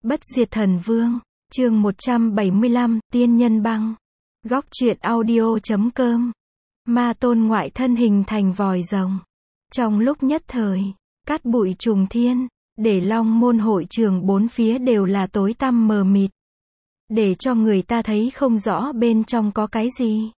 Bất diệt thần vương, chương 175, tiên nhân băng. Góc truyện audio.com. Ma tôn ngoại thân hình thành vòi rồng. Trong lúc nhất thời, cát bụi trùng thiên, để Long môn hội trường bốn phía đều là tối tăm mờ mịt. Để cho người ta thấy không rõ bên trong có cái gì.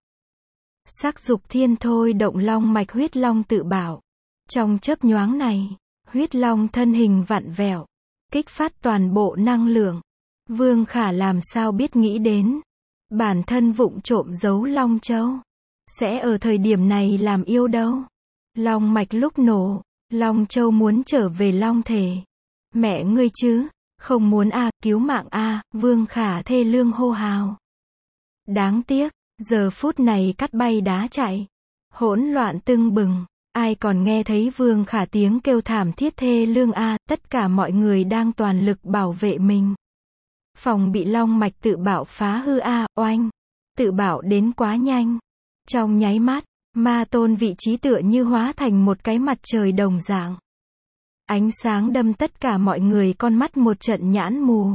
Sắc dục thiên thôi động long mạch huyết long tự bảo. Trong chớp nhoáng này, huyết long thân hình vặn vẹo, kích phát toàn bộ năng lượng. Vương Khả làm sao biết nghĩ đến, bản thân vụng trộm giấu Long Châu, sẽ ở thời điểm này làm yêu đâu. Long mạch lúc nổ, Long Châu muốn trở về Long thể. Mẹ ngươi chứ, không muốn a, cứu mạng a, Vương Khả thê lương hô hào. Đáng tiếc, giờ phút này cắt bay đá chạy, hỗn loạn tưng bừng. Ai còn nghe thấy Vương Khả tiếng kêu thảm thiết thê lương a, tất cả mọi người đang toàn lực bảo vệ mình. Phòng bị long mạch tự bảo phá hư a, oanh. Tự bảo đến quá nhanh. Trong nháy mắt, ma tôn vị trí tựa như hóa thành một cái mặt trời đồng dạng. Ánh sáng đâm tất cả mọi người con mắt một trận nhãn mù.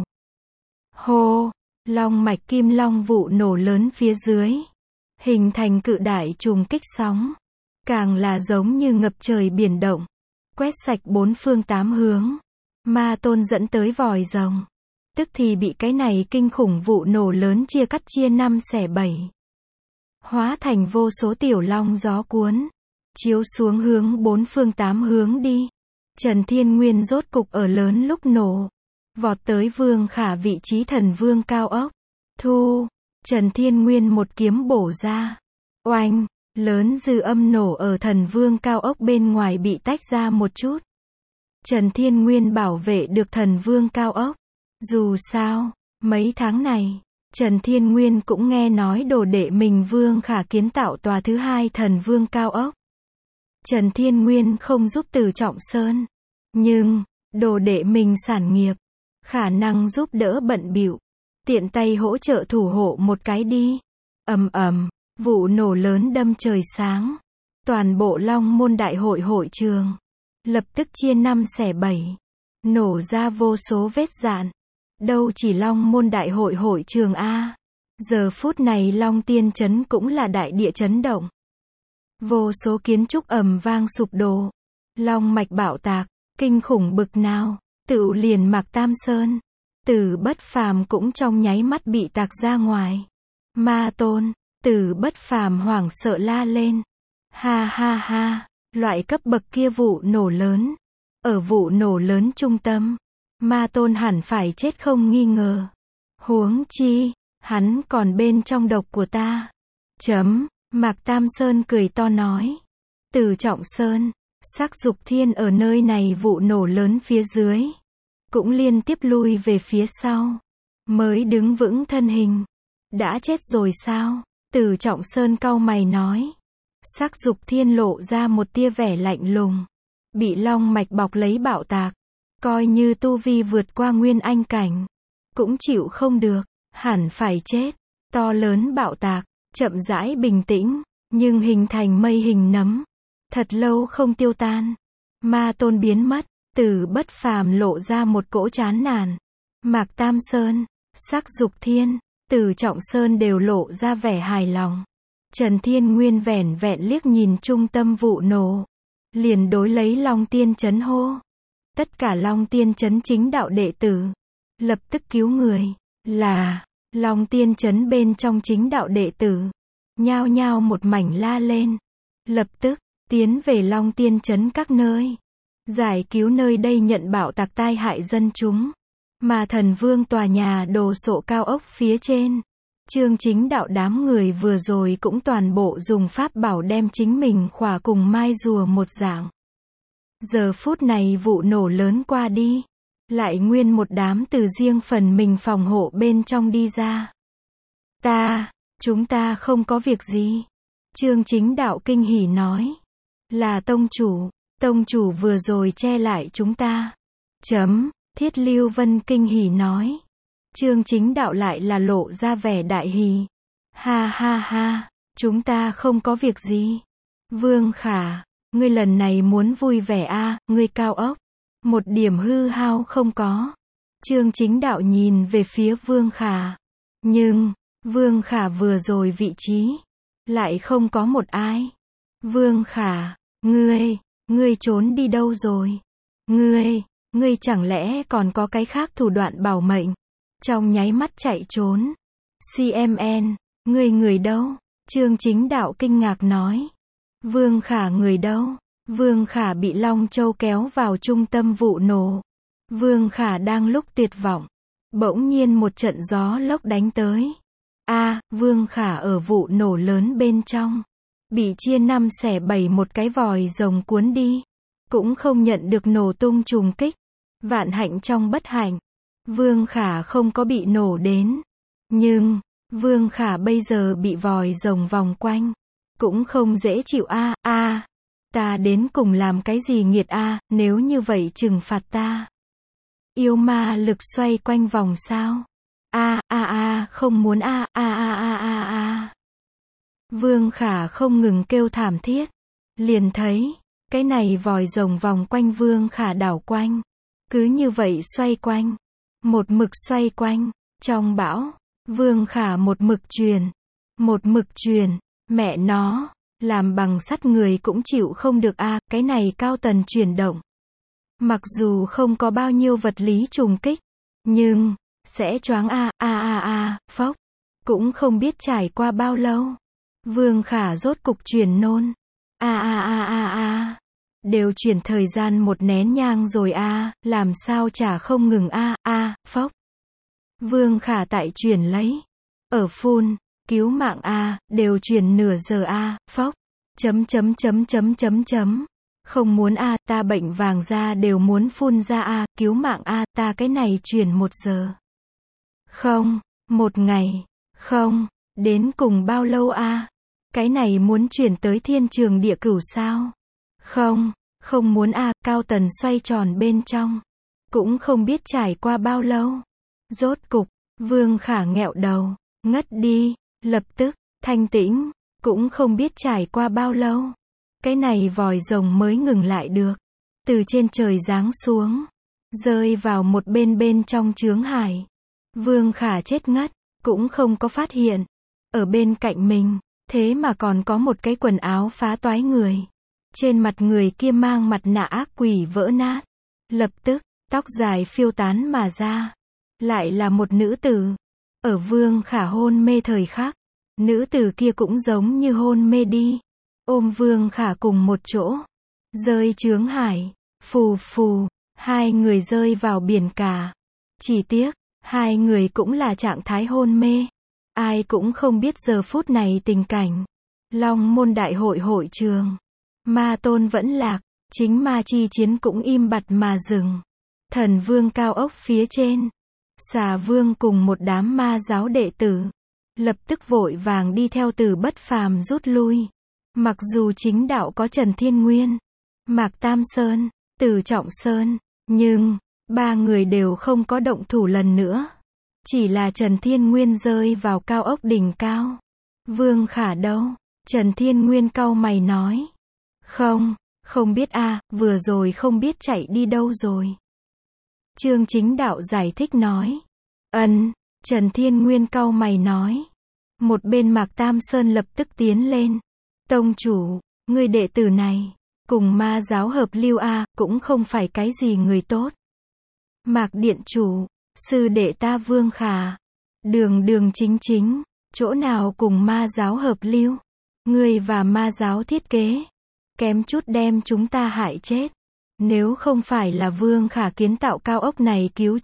Hô, long mạch kim long vụ nổ lớn phía dưới. Hình thành cự đại trùng kích sóng. Càng là giống như ngập trời biển động, quét sạch bốn phương tám hướng. Ma tôn dẫn tới vòi rồng, tức thì bị cái này kinh khủng vụ nổ lớn chia cắt chia năm xẻ bảy. Hóa thành vô số tiểu long gió cuốn, chiếu xuống hướng bốn phương tám hướng đi. Trần Thiên Nguyên rốt cục ở lớn lúc nổ, vọt tới Vương Khả vị trí thần vương cao ốc. Thu, Trần Thiên Nguyên một kiếm bổ ra. Oanh. Lớn dư âm nổ ở thần vương cao ốc bên ngoài bị tách ra một chút. Trần Thiên Nguyên bảo vệ được thần vương cao ốc. Dù sao, mấy tháng này, Trần Thiên Nguyên cũng nghe nói đồ đệ mình Vương Khả kiến tạo tòa thứ hai thần vương cao ốc. Trần Thiên Nguyên không giúp Từ Trọng Sơn, nhưng đồ đệ mình sản nghiệp, khả năng giúp đỡ bận bịu, tiện tay hỗ trợ thủ hộ một cái đi. Ầm ầm. Vụ nổ lớn đâm trời sáng. Toàn bộ Long môn đại hội hội trường lập tức chia năm xẻ bảy, nổ ra vô số vết rạn. Đâu chỉ Long môn đại hội hội trường a, giờ phút này Long Tiên trấn cũng là đại địa chấn động. Vô số kiến trúc ầm vang sụp đổ. Long mạch bạo tạc, kinh khủng bực nào, tựu liền Mạc Tam Sơn, Tử Bất Phàm cũng trong nháy mắt bị tạc ra ngoài. Ma tôn, Tử Bất Phàm hoảng sợ la lên. Ha ha ha, loại cấp bậc kia vụ nổ lớn. Ở vụ nổ lớn trung tâm, ma tôn hẳn phải chết không nghi ngờ. Huống chi, hắn còn bên trong độc của ta. Mạc Tam Sơn cười to nói. Từ Trọng Sơn, Sắc Dục Thiên ở nơi này vụ nổ lớn phía dưới, cũng liên tiếp lui về phía sau, mới đứng vững thân hình. Đã chết rồi sao? Từ Trọng Sơn cau mày nói. Sắc Dục Thiên lộ ra một tia vẻ lạnh lùng. Bị long mạch bọc lấy bạo tạc, coi như tu vi vượt qua nguyên anh cảnh, cũng chịu không được, hẳn phải chết. To lớn bạo tạc, chậm rãi bình tĩnh, nhưng hình thành mây hình nấm, thật lâu không tiêu tan. Ma tôn biến mất, Tử Bất Phàm lộ ra một cỗ chán nản. Mạc Tam Sơn, Sắc Dục Thiên, Từ Trọng Sơn đều lộ ra vẻ hài lòng. Trần Thiên Nguyên vẻn vẹn liếc nhìn trung tâm vụ nổ, liền đối lấy Long Tiên trấn hô. Tất cả Long Tiên trấn chính đạo đệ tử lập tức cứu người. Là Long Tiên trấn bên trong chính đạo đệ tử nhao nhao một mảnh la lên, lập tức tiến về Long Tiên trấn các nơi, giải cứu nơi đây nhận bạo tạc tai hại dân chúng. Mà thần vương tòa nhà đồ sộ cao ốc phía trên, Chương Chính Đạo đám người vừa rồi cũng toàn bộ dùng pháp bảo đem chính mình khỏa cùng mai rùa một dạng. Giờ phút này vụ nổ lớn qua đi, lại nguyên một đám từ riêng phần mình phòng hộ bên trong đi ra. Chúng ta không có việc gì. Chương Chính Đạo kinh hỉ nói. Là tông chủ vừa rồi che lại chúng ta. Thiết Lưu Vân kinh hỉ nói. Chương Chính Đạo lại là lộ ra vẻ đại hỉ. Ha ha ha, chúng ta không có việc gì. Vương Khả, ngươi lần này muốn vui vẻ a, ngươi cao ốc, một điểm hư hao không có. Trương Chính Đạo nhìn về phía Vương Khả. Nhưng, Vương Khả vừa rồi vị trí, lại không có một ai. Vương Khả, ngươi trốn đi đâu rồi? Ngươi chẳng lẽ còn có cái khác thủ đoạn bảo mệnh? Trong nháy mắt chạy trốn. CMN, người đâu? Trương Chính Đạo kinh ngạc nói. Vương Khả người đâu? Vương Khả bị Long Châu kéo vào trung tâm vụ nổ. Vương Khả đang lúc tuyệt vọng. Bỗng nhiên một trận gió lốc đánh tới. Vương Khả ở vụ nổ lớn bên trong. Bị chia 5 xẻ 7 một cái vòi rồng cuốn đi. Cũng không nhận được nổ tung trùng kích. Vạn hạnh trong bất hạnh. Vương Khả không có bị nổ đến. Nhưng, Vương Khả bây giờ bị vòi rồng vòng quanh. Cũng không dễ chịu ta đến cùng làm cái gì nghiệt nếu như vậy trừng phạt ta. Yêu ma lực xoay quanh vòng sao? Không muốn Vương Khả không ngừng kêu thảm thiết. Liền thấy, cái này vòi rồng vòng quanh Vương Khả đảo quanh. Cứ như vậy xoay quanh. Một mực xoay quanh. Trong bão, Vương Khả một mực truyền. Mẹ nó, làm bằng sắt người cũng chịu không được cái này cao tần chuyển động. Mặc dù không có bao nhiêu vật lý trùng kích, nhưng, sẽ choáng phốc. Cũng không biết trải qua bao lâu. Vương Khả rốt cục chuyển nôn. Đều chuyển thời gian một nén nhang rồi làm sao chả không ngừng phốc. Vương Khả tại chuyển lấy. Ở phun, cứu mạng đều chuyển nửa giờ phốc. Không muốn ta bệnh vàng da đều muốn phun ra cứu mạng ta cái này chuyển 1 giờ. Không, 1 ngày, không, đến cùng bao lâu cái này muốn chuyển tới thiên trường địa cửu sao? Không muốn cao tần xoay tròn bên trong. Cũng không biết trải qua bao lâu. Rốt cục, Vương Khả nghẹo đầu, ngất đi, lập tức, thanh tĩnh, cũng không biết trải qua bao lâu. Cái này vòi rồng mới ngừng lại được. Từ trên trời giáng xuống, rơi vào một bên trong chướng hải. Vương Khả chết ngất, cũng không có phát hiện. Ở bên cạnh mình, thế mà còn có một cái quần áo phá toái người. Trên mặt người kia mang mặt nạ ác quỷ vỡ nát. Lập tức, tóc dài phiêu tán mà ra. Lại là một nữ tử. Ở Vương Khả hôn mê thời khắc, nữ tử kia cũng giống như hôn mê đi. Ôm Vương Khả cùng một chỗ. Rơi chướng hải. Phù phù. 2 người rơi vào biển cả. Chỉ tiếc, 2 người cũng là trạng thái hôn mê. Ai cũng không biết giờ phút này tình cảnh. Long Môn Đại hội hội trường. Ma Tôn vẫn lạc. Chính ma chi chiến cũng im bặt mà dừng. Thần Vương cao ốc phía trên. Xà Vương cùng một đám ma giáo đệ tử. Lập tức vội vàng đi theo Từ Bất Phàm rút lui. Mặc dù Chính Đạo có Trần Thiên Nguyên, Mạc Tam Sơn, Từ Trọng Sơn, nhưng 3 người đều không có động thủ lần nữa. Chỉ là Trần Thiên Nguyên rơi vào cao ốc đỉnh cao. Vương Khả đâu? Trần Thiên Nguyên cau mày nói. Không biết vừa rồi không biết chạy đi đâu rồi. Trương Chính Đạo giải thích nói. Trần Thiên Nguyên cau mày nói. Một bên Mạc Tam Sơn lập tức tiến lên. Tông chủ, người đệ tử này, cùng ma giáo hợp lưu cũng không phải cái gì người tốt. Mạc điện chủ, sư đệ ta Vương Khả, đường chính, chỗ nào cùng ma giáo hợp lưu, ngươi và ma giáo thiết kế, kém chút đem chúng ta hại chết. Nếu không phải là Vương Khả kiến tạo cao ốc này cứu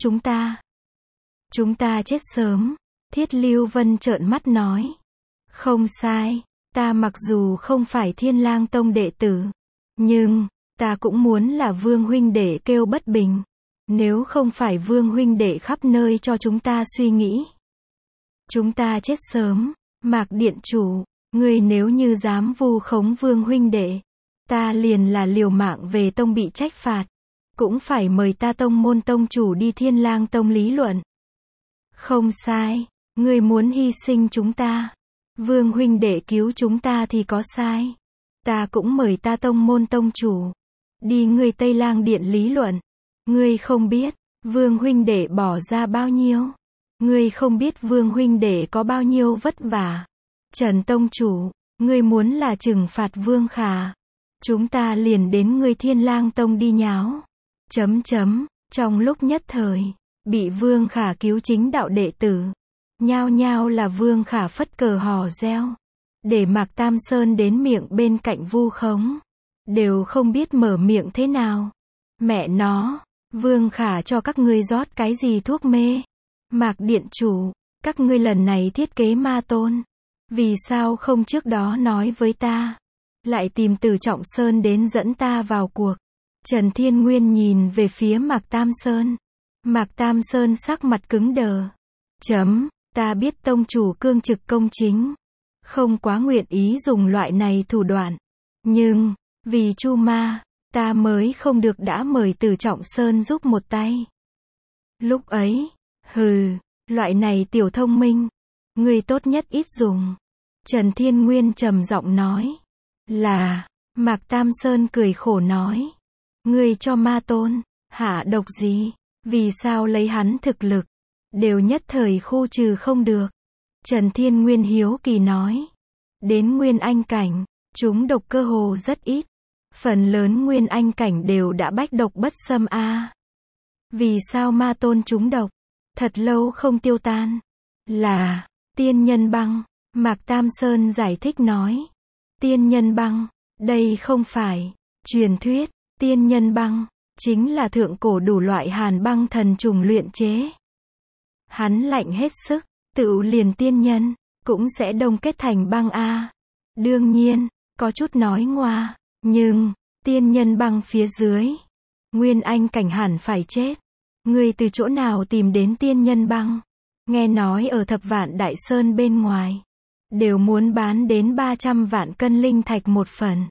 chúng ta chết sớm. Thiết Lưu Vân trợn mắt nói. Không sai, ta mặc dù không phải Thiên Lang Tông đệ tử, nhưng ta cũng muốn là Vương huynh đệ kêu bất bình. Nếu không phải Vương huynh đệ khắp nơi cho chúng ta suy nghĩ, chúng ta chết sớm. Mạc điện chủ, ngươi nếu như dám vu khống Vương huynh đệ, ta liền là liều mạng về tông bị trách phạt, cũng phải mời ta tông môn tông chủ đi Thiên Lang Tông lý luận. Không sai, ngươi muốn hy sinh chúng ta, Vương huynh đệ cứu chúng ta thì có sai. Ta cũng mời ta tông môn tông chủ đi ngươi Tây Lang Điện lý luận. Ngươi không biết, Vương huynh đệ bỏ ra bao nhiêu? Ngươi không biết Vương huynh đệ có bao nhiêu vất vả. Trần tông chủ, ngươi muốn là trừng phạt Vương Khả, chúng ta liền đến ngươi Thiên Lang tông đi nháo. Trong lúc nhất thời, bị Vương Khả cứu chính đạo đệ tử, nhao nhao là Vương Khả phất cờ hò reo, để Mạc Tam Sơn đến miệng bên cạnh vu khống, đều không biết mở miệng thế nào. Mẹ nó, Vương Khả cho các ngươi rót cái gì thuốc mê? Mạc điện chủ, các ngươi lần này thiết kế ma tôn, vì sao không trước đó nói với ta, lại tìm Từ Trọng Sơn đến dẫn ta vào cuộc? Trần Thiên Nguyên nhìn về phía Mạc Tam Sơn. Mạc Tam Sơn sắc mặt cứng đờ. Ta biết tông chủ cương trực công chính, không quá nguyện ý dùng loại này thủ đoạn. Nhưng, vì Chu Ma, ta mới không được đã mời Từ Trọng Sơn giúp một tay. Lúc ấy, loại này tiểu thông minh, người tốt nhất ít dùng. Trần Thiên Nguyên trầm giọng nói. Mạc Tam Sơn cười khổ nói. Ngươi cho ma tôn, hạ độc gì? Vì sao lấy hắn thực lực, đều nhất thời khu trừ không được? Trần Thiên Nguyên hiếu kỳ nói. Đến Nguyên Anh cảnh, chúng độc cơ hồ rất ít. Phần lớn Nguyên Anh cảnh đều đã bách độc bất xâm a. Vì sao ma tôn chúng độc, thật lâu không tiêu tan? Tiên nhân băng. Mạc Tam Sơn giải thích nói. Tiên nhân băng, đây không phải truyền thuyết. Tiên nhân băng, chính là thượng cổ đủ loại hàn băng thần trùng luyện chế. Hắn lạnh hết sức, tựu liền tiên nhân, cũng sẽ đông kết thành băng a. Đương nhiên, có chút nói ngoa, nhưng, tiên nhân băng phía dưới, Nguyên Anh cảnh hẳn phải chết. Ngươi từ chỗ nào tìm đến tiên nhân băng? Nghe nói ở Thập Vạn Đại Sơn bên ngoài, đều muốn bán đến 300 vạn cân linh thạch một phần.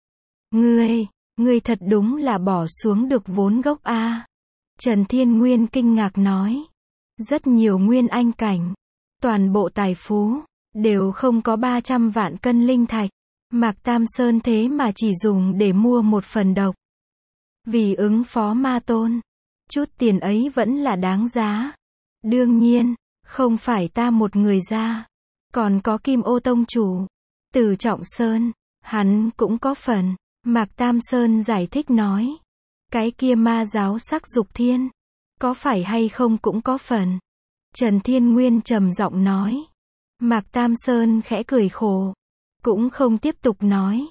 Ngươi thật đúng là bỏ xuống được vốn gốc a. Trần Thiên Nguyên kinh ngạc nói. Rất nhiều Nguyên Anh cảnh, toàn bộ tài phú, đều không có 300 vạn cân linh thạch. Mạc Tam Sơn thế mà chỉ dùng để mua một phần độc. Vì ứng phó ma tôn, chút tiền ấy vẫn là đáng giá. Đương nhiên, không phải ta một người ra, còn có Kim Ô tông chủ, Từ Trọng Sơn, hắn cũng có phần. Mạc Tam Sơn giải thích nói. Cái kia ma giáo Sắc Dục Thiên, có phải hay không cũng có phần. Trần Thiên Nguyên trầm giọng nói. Mạc Tam Sơn khẽ cười khổ, cũng không tiếp tục nói.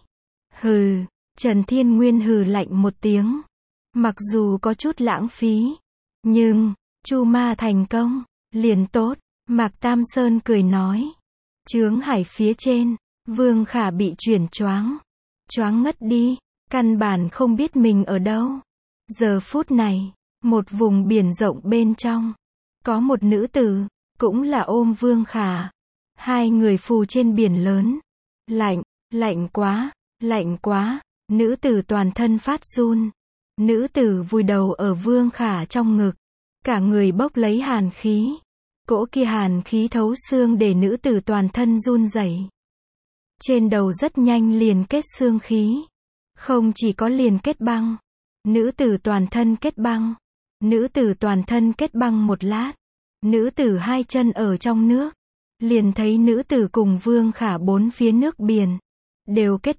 Trần Thiên Nguyên hừ lạnh một tiếng. Mặc dù có chút lãng phí, nhưng, Chu Ma thành công, liền tốt. Mạc Tam Sơn cười nói. Chướng hải phía trên, Vương Khả bị chuyển choáng ngất đi, căn bản không biết mình ở đâu. Giờ phút này, một vùng biển rộng bên trong, có một nữ tử, cũng là ôm Vương Khả. Hai người phù trên biển lớn. Lạnh quá, nữ tử toàn thân phát run. Nữ tử vùi đầu ở Vương Khả trong ngực, cả người bốc lấy hàn khí. Cỗ kia hàn khí thấu xương để nữ tử toàn thân run rẩy. Trên đầu rất nhanh liền kết xương khí. Không chỉ có liền kết băng, nữ tử toàn thân kết băng. Nữ tử toàn thân kết băng một lát, nữ tử hai chân ở trong nước, liền thấy nữ tử cùng Vương Khả bốn phía nước biển đều kết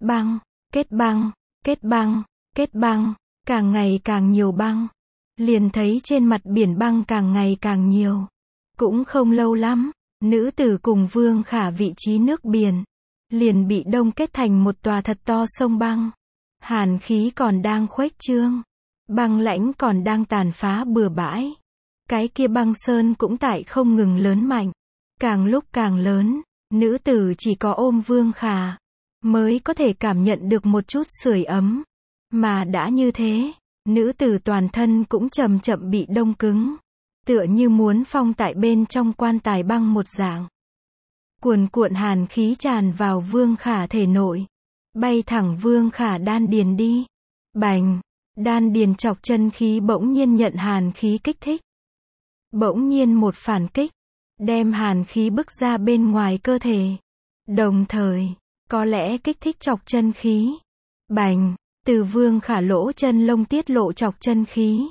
băng, càng ngày càng nhiều băng. Liền thấy trên mặt biển băng càng ngày càng nhiều. Cũng không lâu lắm, nữ tử cùng Vương Khả vị trí nước biển liền bị đông kết thành một tòa thật to sông băng. Hàn khí còn đang khuếch trương, băng lãnh còn đang tàn phá bừa bãi. Cái kia băng sơn cũng tại không ngừng lớn mạnh, càng lúc càng lớn. Nữ tử chỉ có ôm Vương Khả mới có thể cảm nhận được một chút sưởi ấm. Mà đã như thế, nữ tử toàn thân cũng chậm chậm bị đông cứng, tựa như muốn phong tại bên trong quan tài băng một dạng. Cuồn cuộn hàn khí tràn vào Vương Khả thể nội, bay thẳng Vương Khả đan điền đi. Bành, đan điền chọc chân khí bỗng nhiên nhận hàn khí kích thích. Bỗng nhiên một phản kích, đem hàn khí bức ra bên ngoài cơ thể. Đồng thời, có lẽ kích thích chọc chân khí. Bành, từ Vương Khả lỗ chân lông tiết lộ chọc chân khí.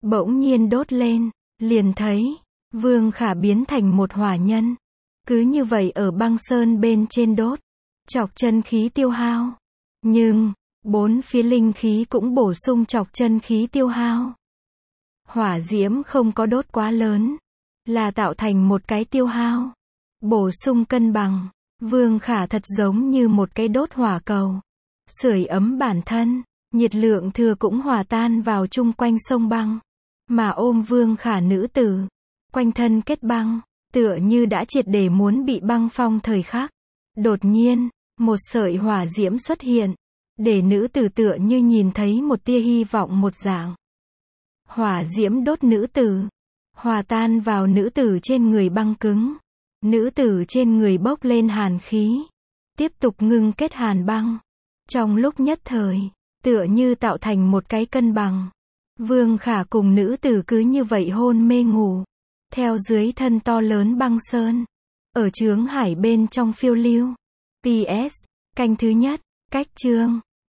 bỗng nhiên đốt lên, liền thấy, Vương Khả biến thành một hỏa nhân. Cứ như vậy ở băng sơn bên trên đốt, chọc chân khí tiêu hao. Nhưng, bốn phía linh khí cũng bổ sung chọc chân khí tiêu hao. Hỏa diễm không có đốt quá lớn, là tạo thành một cái tiêu hao. Bổ sung cân bằng, Vương Khả thật giống như một cái đốt hỏa cầu. Sưởi ấm bản thân, nhiệt lượng thừa cũng hòa tan vào chung quanh sông băng. Mà ôm Vương Khả nữ tử, quanh thân kết băng, tựa như đã triệt để muốn bị băng phong thời khắc. Đột nhiên, một sợi hỏa diễm xuất hiện, để nữ tử tựa như nhìn thấy một tia hy vọng một dạng. Hỏa diễm đốt nữ tử, hòa tan vào nữ tử trên người băng cứng. Nữ tử trên người bốc lên hàn khí, tiếp tục ngưng kết hàn băng. Trong lúc nhất thời, tựa như tạo thành một cái cân bằng. Vương Khả cùng nữ tử cứ như vậy hôn mê ngủ, theo dưới thân to lớn băng sơn, ở chướng hải bên trong phiêu lưu. PS, canh thứ nhất, cách chương